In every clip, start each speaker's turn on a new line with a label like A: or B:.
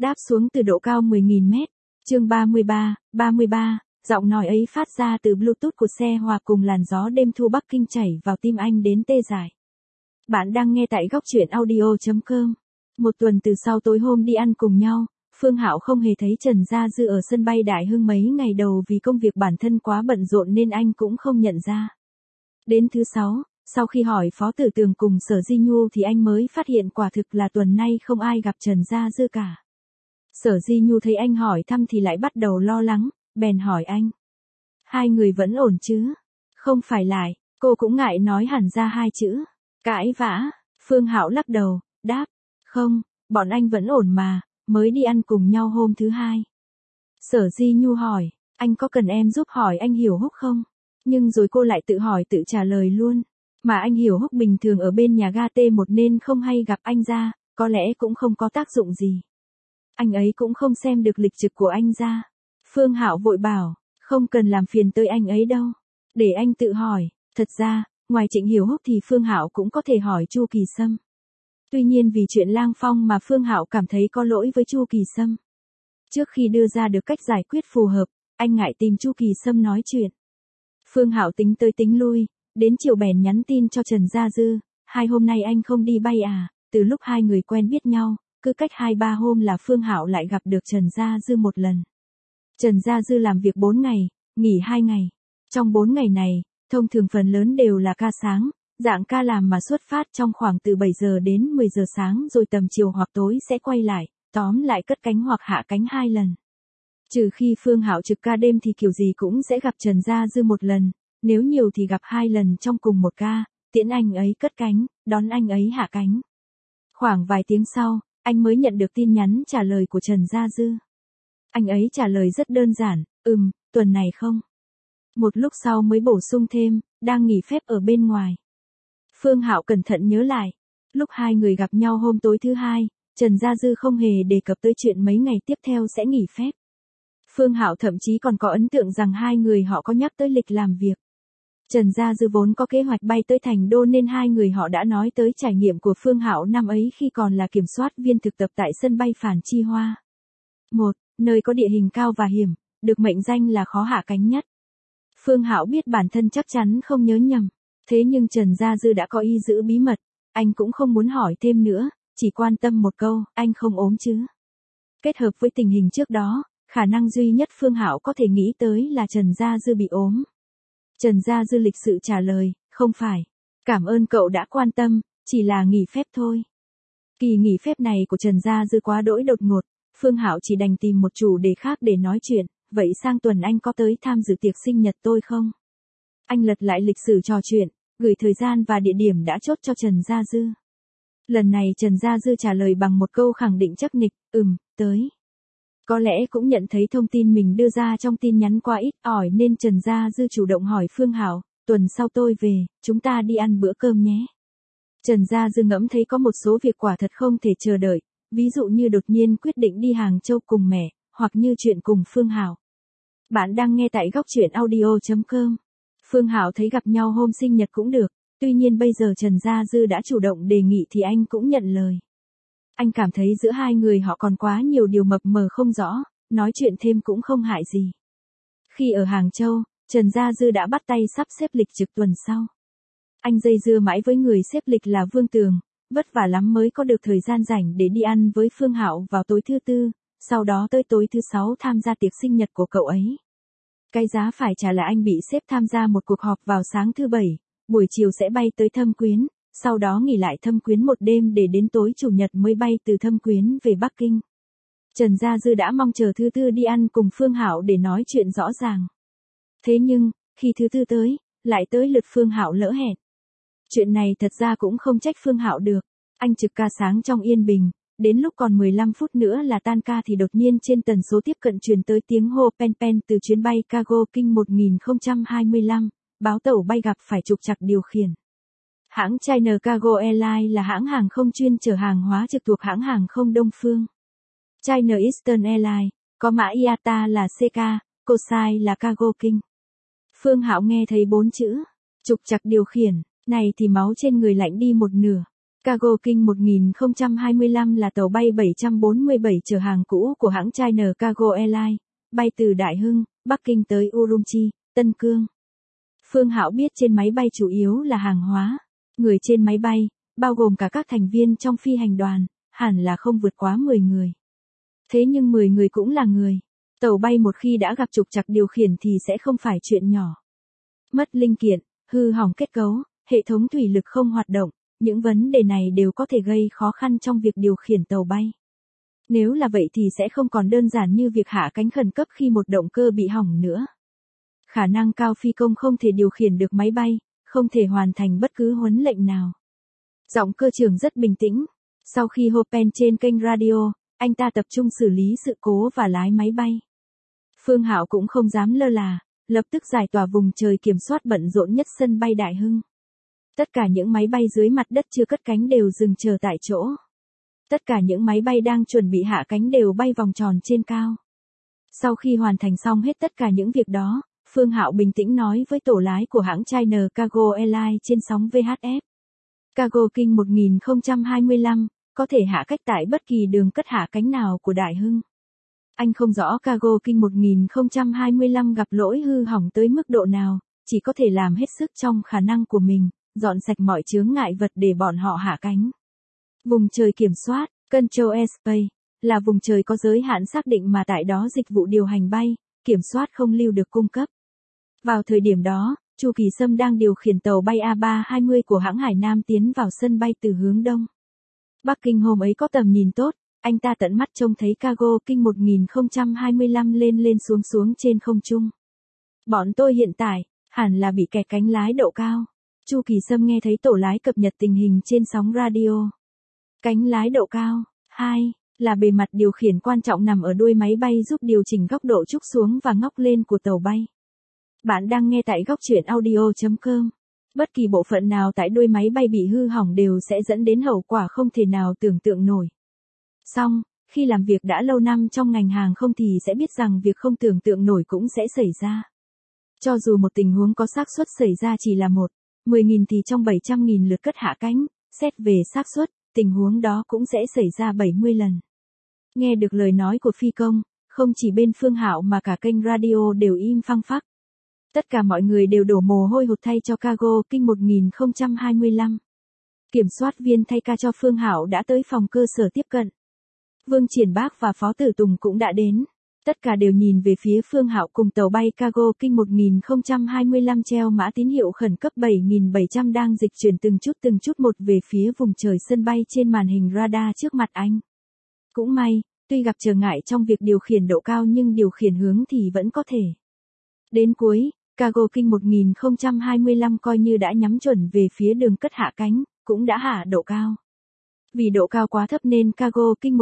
A: Đáp xuống từ độ cao 10.000 mét. Chương 33, giọng nói ấy phát ra từ Bluetooth của xe hòa cùng làn gió đêm thu Bắc Kinh chảy vào tim anh đến tê dại. Bạn đang nghe tại góc truyện audio.com. Một tuần từ sau tối hôm đi ăn cùng nhau, Phương Hạo không hề thấy Trần Gia Dư ở sân bay Đại Hưng mấy ngày đầu vì công việc bản thân quá bận rộn nên anh cũng không nhận ra. Đến thứ 6, sau khi hỏi Phó Tử Tường cùng Sở Di Nhu thì anh mới phát hiện quả thực là tuần nay không ai gặp Trần Gia Dư cả. Sở Di Nhu thấy anh hỏi thăm thì lại bắt đầu lo lắng, bèn hỏi anh. Hai người vẫn ổn chứ? Không phải lại, cô cũng ngại nói hẳn ra hai chữ. Cãi vã, Phương Hạo lắc đầu, đáp. Không, bọn anh vẫn ổn mà, mới đi ăn cùng nhau hôm thứ 2. Sở Di Nhu hỏi, anh có cần em giúp hỏi anh Hiểu Húc không? Nhưng rồi cô lại tự hỏi tự trả lời luôn. Mà anh Hiểu Húc bình thường ở bên nhà ga T1 nên không hay gặp anh ra, có lẽ cũng không có tác dụng gì. Anh ấy cũng không xem được lịch trực của anh ra. Phương Hạo vội bảo, không cần làm phiền tới anh ấy đâu. Để anh tự hỏi, thật ra, ngoài Trịnh Hiểu Húc thì Phương Hạo cũng có thể hỏi Chu Kỳ Sâm. Tuy nhiên vì chuyện Lang Phong mà Phương Hạo cảm thấy có lỗi với Chu Kỳ Sâm. Trước khi đưa ra được cách giải quyết phù hợp, anh ngại tìm Chu Kỳ Sâm nói chuyện. Phương Hạo tính tới tính lui, đến chiều bèn nhắn tin cho Trần Gia Dư, 2 hôm nay anh không đi bay à? Từ lúc hai người quen biết nhau, cứ cách 2-3 hôm là Phương Hạo lại gặp được Trần Gia Dư một lần. Trần Gia Dư làm việc 4 ngày, nghỉ 2 ngày. Trong 4 ngày này, thông thường phần lớn đều là ca sáng, dạng ca làm mà xuất phát trong khoảng từ 7 giờ đến 10 giờ sáng rồi tầm chiều hoặc tối sẽ quay lại, tóm lại cất cánh hoặc hạ cánh 2 lần. Trừ khi Phương Hạo trực ca đêm thì kiểu gì cũng sẽ gặp Trần Gia Dư một lần, nếu nhiều thì gặp 2 lần trong cùng một ca, tiễn anh ấy cất cánh, đón anh ấy hạ cánh. Khoảng vài tiếng sau, anh mới nhận được tin nhắn trả lời của Trần Gia Dư. Anh ấy trả lời rất đơn giản, tuần này không. Một lúc sau mới bổ sung thêm, đang nghỉ phép ở bên ngoài. Phương Hạo cẩn thận nhớ lại, lúc hai người gặp nhau hôm tối thứ 2, Trần Gia Dư không hề đề cập tới chuyện mấy ngày tiếp theo sẽ nghỉ phép. Phương Hạo thậm chí còn có ấn tượng rằng hai người họ có nhắc tới lịch làm việc. Trần Gia Dư vốn có kế hoạch bay tới Thành Đô nên hai người họ đã nói tới trải nghiệm của Phương Hạo năm ấy khi còn là kiểm soát viên thực tập tại sân bay Phản Chi Hoa. Một nơi có địa hình cao và hiểm, được mệnh danh là khó hạ cánh nhất. Phương Hạo biết bản thân chắc chắn không nhớ nhầm, thế nhưng Trần Gia Dư đã có ý giữ bí mật, anh cũng không muốn hỏi thêm nữa, chỉ quan tâm một câu, anh không ốm chứ? Kết hợp với tình hình trước đó, khả năng duy nhất Phương Hạo có thể nghĩ tới là Trần Gia Dư bị ốm. Trần Gia Dư lịch sự trả lời, không phải. Cảm ơn cậu đã quan tâm, chỉ là nghỉ phép thôi. Kỳ nghỉ phép này của Trần Gia Dư quá đỗi đột ngột, Phương Hạo chỉ đành tìm một chủ đề khác để nói chuyện, vậy sang tuần anh có tới tham dự tiệc sinh nhật tôi không? Anh lật lại lịch sử trò chuyện, gửi thời gian và địa điểm đã chốt cho Trần Gia Dư. Lần này Trần Gia Dư trả lời bằng một câu khẳng định chắc nịch, tới. Có lẽ cũng nhận thấy thông tin mình đưa ra trong tin nhắn quá ít ỏi nên Trần Gia Dư chủ động hỏi Phương Hạo, tuần sau tôi về, chúng ta đi ăn bữa cơm nhé. Trần Gia Dư ngẫm thấy có một số việc quả thật không thể chờ đợi, ví dụ như đột nhiên quyết định đi Hàng Châu cùng mẹ, hoặc như chuyện cùng Phương Hạo. Bạn đang nghe tại góc truyện audio.com. Phương Hạo thấy gặp nhau hôm sinh nhật cũng được, tuy nhiên bây giờ Trần Gia Dư đã chủ động đề nghị thì anh cũng nhận lời. Anh cảm thấy giữa hai người họ còn quá nhiều điều mập mờ không rõ, nói chuyện thêm cũng không hại gì. Khi ở Hàng Châu, Trần Gia Dư đã bắt tay sắp xếp lịch trực tuần sau. Anh dây dưa mãi với người xếp lịch là Vương Tường, vất vả lắm mới có được thời gian rảnh để đi ăn với Phương Hạo vào tối thứ 4, sau đó tới tối thứ 6 tham gia tiệc sinh nhật của cậu ấy. Cái giá phải trả là anh bị xếp tham gia một cuộc họp vào sáng thứ 7, buổi chiều sẽ bay tới Thâm Quyến, sau đó nghỉ lại Thâm Quyến một đêm để đến tối Chủ nhật mới bay từ Thâm Quyến về Bắc Kinh. Trần Gia Dư đã mong chờ thứ 4 đi ăn cùng Phương Hạo để nói chuyện rõ ràng. Thế nhưng, khi thứ 4 tới, lại tới lượt Phương Hạo lỡ hẹn. Chuyện này thật ra cũng không trách Phương Hạo được, anh trực ca sáng trong yên bình, đến lúc còn 15 phút nữa là tan ca thì đột nhiên trên tần số tiếp cận truyền tới tiếng hô pen pen từ chuyến bay Cargo King 1025, báo tàu bay gặp phải trục trặc điều khiển. Hãng China Cargo Airlines là hãng hàng không chuyên chở hàng hóa trực thuộc hãng hàng không Đông Phương. China Eastern Airlines, có mã IATA là CK, cosine là Cargo King. Phương Hạo nghe thấy 4 chữ, trục trặc điều khiển, này thì máu trên người lạnh đi một nửa. Cargo King 1025 là tàu bay 747 chở hàng cũ của hãng China Cargo Airlines, bay từ Đại Hưng, Bắc Kinh tới Urumqi, Tân Cương. Phương Hạo biết trên máy bay chủ yếu là hàng hóa. Người trên máy bay, bao gồm cả các thành viên trong phi hành đoàn, hẳn là không vượt quá 10 người. Thế nhưng 10 người cũng là người. Tàu bay một khi đã gặp trục trặc điều khiển thì sẽ không phải chuyện nhỏ. Mất linh kiện, hư hỏng kết cấu, hệ thống thủy lực không hoạt động, những vấn đề này đều có thể gây khó khăn trong việc điều khiển tàu bay. Nếu là vậy thì sẽ không còn đơn giản như việc hạ cánh khẩn cấp khi một động cơ bị hỏng nữa. Khả năng cao phi công không thể điều khiển được máy bay, không thể hoàn thành bất cứ huấn lệnh nào. Giọng cơ trưởng rất bình tĩnh. Sau khi hô pen trên kênh radio, anh ta tập trung xử lý sự cố và lái máy bay. Phương Hạo cũng không dám lơ là, lập tức giải tỏa vùng trời kiểm soát bận rộn nhất sân bay Đại Hưng. Tất cả những máy bay dưới mặt đất chưa cất cánh đều dừng chờ tại chỗ. Tất cả những máy bay đang chuẩn bị hạ cánh đều bay vòng tròn trên cao. Sau khi hoàn thành xong hết tất cả những việc đó, Phương Hạo bình tĩnh nói với tổ lái của hãng China Cargo Airlines trên sóng VHF. Cargo King 1025, có thể hạ cách tại bất kỳ đường cất hạ cánh nào của Đại Hưng. Anh không rõ Cargo King 1025 gặp lỗi hư hỏng tới mức độ nào, chỉ có thể làm hết sức trong khả năng của mình, dọn sạch mọi chướng ngại vật để bọn họ hạ cánh. Vùng trời kiểm soát, Control Airspace, là vùng trời có giới hạn xác định mà tại đó dịch vụ điều hành bay, kiểm soát không lưu được cung cấp. Vào thời điểm đó, Chu Kỳ Sâm đang điều khiển tàu bay A320 của hãng Hải Nam tiến vào sân bay từ hướng đông. Bắc Kinh hôm ấy có tầm nhìn tốt, anh ta tận mắt trông thấy Cargo King 1025 lên lên xuống xuống trên không trung. Bọn tôi hiện tại, hẳn là bị kẹt cánh lái độ cao. Chu Kỳ Sâm nghe thấy tổ lái cập nhật tình hình trên sóng radio. Cánh lái độ cao, 2, là bề mặt điều khiển quan trọng nằm ở đuôi máy bay giúp điều chỉnh góc độ trúc xuống và ngóc lên của tàu bay. Bạn đang nghe tại góc truyện audio.com. Bất kỳ bộ phận nào tại đuôi máy bay bị hư hỏng đều sẽ dẫn đến hậu quả không thể nào tưởng tượng nổi. Song, khi làm việc đã lâu năm trong ngành hàng không thì sẽ biết rằng việc không tưởng tượng nổi cũng sẽ xảy ra. Cho dù một tình huống có xác suất xảy ra chỉ là 10.000 thì trong 700.000 lượt cất hạ cánh, xét về xác suất, tình huống đó cũng sẽ xảy ra 70 lần. Nghe được lời nói của phi công, không chỉ bên Phương Hạo mà cả kênh radio đều im phăng phắc. Tất cả mọi người đều đổ mồ hôi hột thay cho Cargo King 1025. Kiểm soát viên thay ca cho Phương Hạo đã tới phòng cơ sở tiếp cận. Vương Triển Bác và Phó Tử Tùng cũng đã đến. Tất cả đều nhìn về phía Phương Hạo cùng tàu bay Cargo King 1025 treo mã tín hiệu khẩn cấp 7700 đang dịch chuyển từng chút một về phía vùng trời sân bay trên màn hình radar trước mặt anh. Cũng may, tuy gặp trở ngại trong việc điều khiển độ cao nhưng điều khiển hướng thì vẫn có thể. Đến cuối, Cargo King 1025 coi như đã nhắm chuẩn về phía đường cất hạ cánh, cũng đã hạ độ cao. Vì độ cao quá thấp nên Cargo King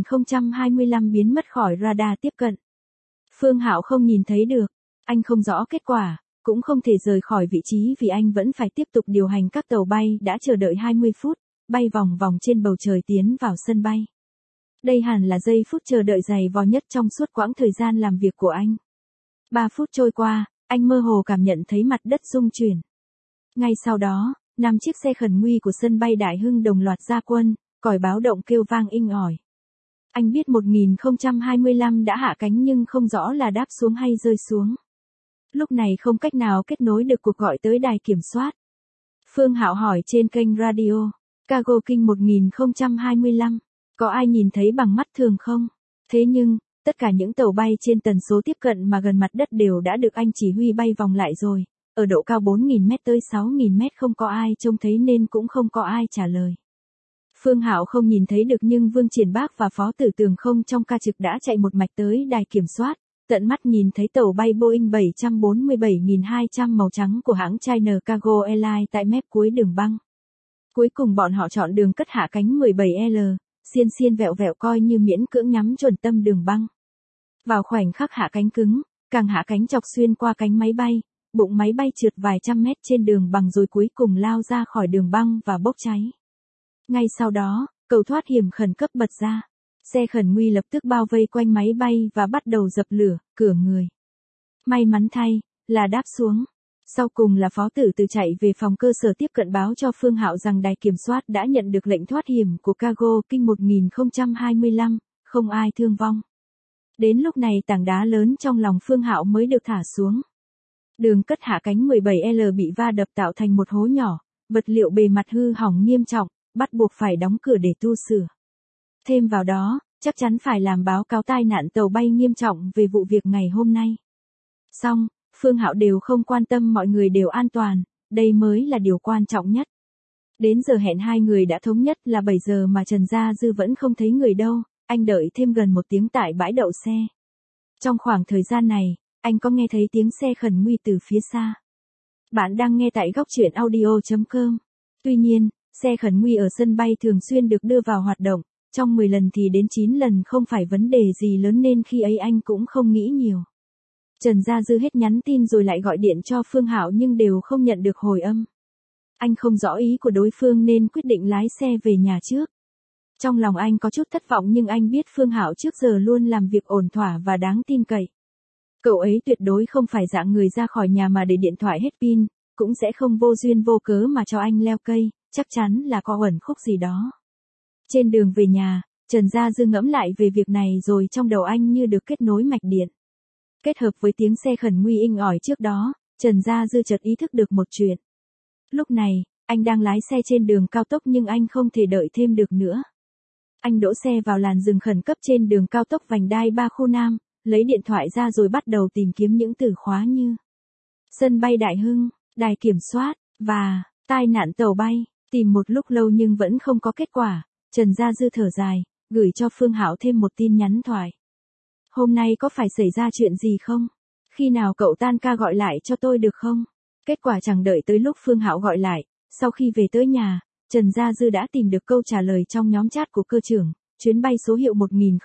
A: 1025 biến mất khỏi radar tiếp cận. Phương Hạo không nhìn thấy được, anh không rõ kết quả, cũng không thể rời khỏi vị trí vì anh vẫn phải tiếp tục điều hành các tàu bay đã chờ đợi 20 phút, bay vòng vòng trên bầu trời tiến vào sân bay. Đây hẳn là giây phút chờ đợi dày vò nhất trong suốt quãng thời gian làm việc của anh. 3 phút trôi qua, anh mơ hồ cảm nhận thấy mặt đất rung chuyển. Ngay sau đó, 5 chiếc xe khẩn nguy của sân bay Đại Hưng đồng loạt ra quân, còi báo động kêu vang inh ỏi. Anh biết 1025 đã hạ cánh nhưng không rõ là đáp xuống hay rơi xuống. Lúc này không cách nào kết nối được cuộc gọi tới đài kiểm soát. Phương Hạo hỏi trên kênh radio, Cargo King 1025, có ai nhìn thấy bằng mắt thường không? Thế nhưng, tất cả những tàu bay trên tần số tiếp cận mà gần mặt đất đều đã được anh chỉ huy bay vòng lại rồi. Ở độ cao 4.000 mét tới 6.000 mét không có ai trông thấy nên cũng không có ai trả lời. Phương Hạo không nhìn thấy được nhưng Vương Triển Bác và Phó Tử Tường không trong ca trực đã chạy một mạch tới đài kiểm soát, tận mắt nhìn thấy tàu bay Boeing 747-200 màu trắng của hãng China Cargo Airlines tại mép cuối đường băng. Cuối cùng bọn họ chọn đường cất hạ cánh 17L, xiên vẹo vẹo coi như miễn cưỡng nhắm chuẩn tâm đường băng. Vào khoảnh khắc hạ cánh cứng, càng hạ cánh chọc xuyên qua cánh máy bay, bụng máy bay trượt vài trăm mét trên đường băng rồi cuối cùng lao ra khỏi đường băng và bốc cháy. Ngay sau đó, cầu thoát hiểm khẩn cấp bật ra. Xe khẩn nguy lập tức bao vây quanh máy bay và bắt đầu dập lửa, cửa người. May mắn thay, là đáp xuống. Sau cùng là phó tử từ chạy về phòng cơ sở tiếp cận báo cho Phương Hạo rằng đài kiểm soát đã nhận được lệnh thoát hiểm của Cargo King 1025, không ai thương vong. Đến lúc này tảng đá lớn trong lòng Phương Hạo mới được thả xuống. Đường cất hạ cánh 17L bị va đập tạo thành một hố nhỏ, vật liệu bề mặt hư hỏng nghiêm trọng, bắt buộc phải đóng cửa để tu sửa. Thêm vào đó, chắc chắn phải làm báo cáo tai nạn tàu bay nghiêm trọng về vụ việc ngày hôm nay. Xong, Phương Hạo đều không quan tâm mọi người đều an toàn, đây mới là điều quan trọng nhất. Đến giờ hẹn hai người đã thống nhất là 7 giờ mà Trần Gia Dư vẫn không thấy người đâu, anh đợi thêm gần 1 tiếng tại bãi đậu xe. Trong khoảng thời gian này, anh có nghe thấy tiếng xe khẩn nguy từ phía xa. Bạn đang nghe tại góc truyện audio.com. Tuy nhiên, xe khẩn nguy ở sân bay thường xuyên được đưa vào hoạt động, trong 10 lần thì đến 9 lần không phải vấn đề gì lớn nên khi ấy anh cũng không nghĩ nhiều. Trần Gia Dư hết nhắn tin rồi lại gọi điện cho Phương Hạo nhưng đều không nhận được hồi âm. Anh không rõ ý của đối phương nên quyết định lái xe về nhà trước. Trong lòng anh có chút thất vọng nhưng anh biết Phương Hạo trước giờ luôn làm việc ổn thỏa và đáng tin cậy. Cậu ấy tuyệt đối không phải dạng người ra khỏi nhà mà để điện thoại hết pin, cũng sẽ không vô duyên vô cớ mà cho anh leo cây, chắc chắn là có uẩn khúc gì đó. Trên đường về nhà, Trần Gia Dư ngẫm lại về việc này rồi trong đầu anh như được kết nối mạch điện. Kết hợp với tiếng xe khẩn nguy inh ỏi trước đó, Trần Gia Dư chợt ý thức được một chuyện. Lúc này, anh đang lái xe trên đường cao tốc nhưng anh không thể đợi thêm được nữa. Anh đỗ xe vào làn dừng khẩn cấp trên đường cao tốc vành đai 3 khu Nam, lấy điện thoại ra rồi bắt đầu tìm kiếm những từ khóa như sân bay Đại Hưng, đài kiểm soát, và tai nạn tàu bay. Tìm một lúc lâu nhưng vẫn không có kết quả, Trần Gia Dư thở dài, gửi cho Phương Hạo thêm một tin nhắn thoại. Hôm nay có phải xảy ra chuyện gì không? Khi nào cậu tan ca gọi lại cho tôi được không? Kết quả chẳng đợi tới lúc Phương Hạo gọi lại, sau khi về tới nhà, Trần Gia Dư đã tìm được câu trả lời trong nhóm chat của cơ trưởng. Chuyến bay số hiệu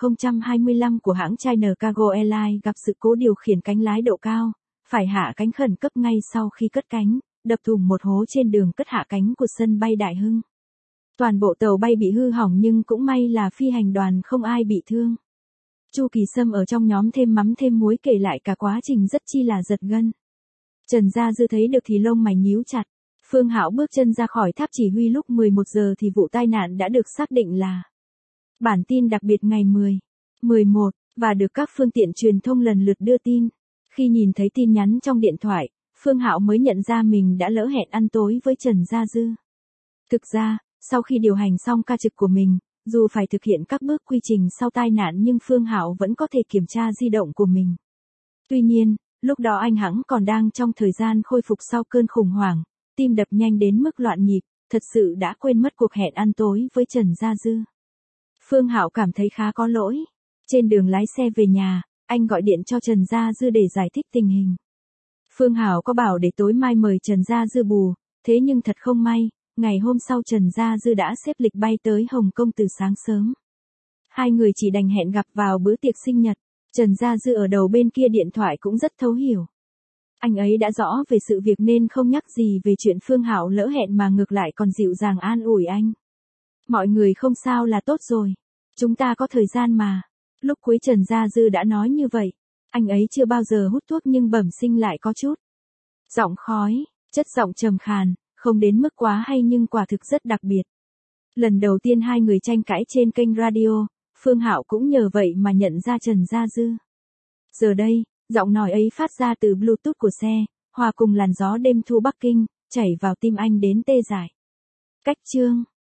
A: 1025 của hãng China Cargo Airlines gặp sự cố điều khiển cánh lái độ cao, phải hạ cánh khẩn cấp ngay sau khi cất cánh, đập thủng một hố trên đường cất hạ cánh của sân bay Đại Hưng. Toàn bộ tàu bay bị hư hỏng nhưng cũng may là phi hành đoàn không ai bị thương. Chu Kỳ Sâm ở trong nhóm thêm mắm thêm muối kể lại cả quá trình rất chi là giật gân. Trần Gia Dư thấy được thì lông mày nhíu chặt. Phương Hạo bước chân ra khỏi tháp chỉ huy lúc 11 giờ thì vụ tai nạn đã được xác định là bản tin đặc biệt ngày 10, 11 và được các phương tiện truyền thông lần lượt đưa tin. Khi nhìn thấy tin nhắn trong điện thoại, Phương Hạo mới nhận ra mình đã lỡ hẹn ăn tối với Trần Gia Dư. Thực ra, sau khi điều hành xong ca trực của mình, dù phải thực hiện các bước quy trình sau tai nạn nhưng Phương Hạo vẫn có thể kiểm tra di động của mình. Tuy nhiên, lúc đó anh hẵng còn đang trong thời gian khôi phục sau cơn khủng hoảng, tim đập nhanh đến mức loạn nhịp, thật sự đã quên mất cuộc hẹn ăn tối với Trần Gia Dư. Phương Hạo cảm thấy khá có lỗi. Trên đường lái xe về nhà, anh gọi điện cho Trần Gia Dư để giải thích tình hình. Phương Hạo có bảo để tối mai mời Trần Gia Dư bù, thế nhưng thật không may, ngày hôm sau Trần Gia Dư đã xếp lịch bay tới Hồng Kông từ sáng sớm. Hai người chỉ đành hẹn gặp vào bữa tiệc sinh nhật. Trần Gia Dư ở đầu bên kia điện thoại cũng rất thấu hiểu. Anh ấy đã rõ về sự việc nên không nhắc gì về chuyện Phương Hạo lỡ hẹn mà ngược lại còn dịu dàng an ủi anh. Mọi người không sao là tốt rồi. Chúng ta có thời gian mà. Lúc cuối Trần Gia Dư đã nói như vậy. Anh ấy chưa bao giờ hút thuốc nhưng bẩm sinh lại có chút giọng khói, chất giọng trầm khàn, không đến mức quá hay nhưng quả thực rất đặc biệt. Lần đầu tiên hai người tranh cãi trên kênh radio, Phương Hạo cũng nhờ vậy mà nhận ra Trần Gia Dư. Giờ đây, giọng nói ấy phát ra từ Bluetooth của xe, hòa cùng làn gió đêm thu Bắc Kinh, chảy vào tim anh đến tê dại. Cách chương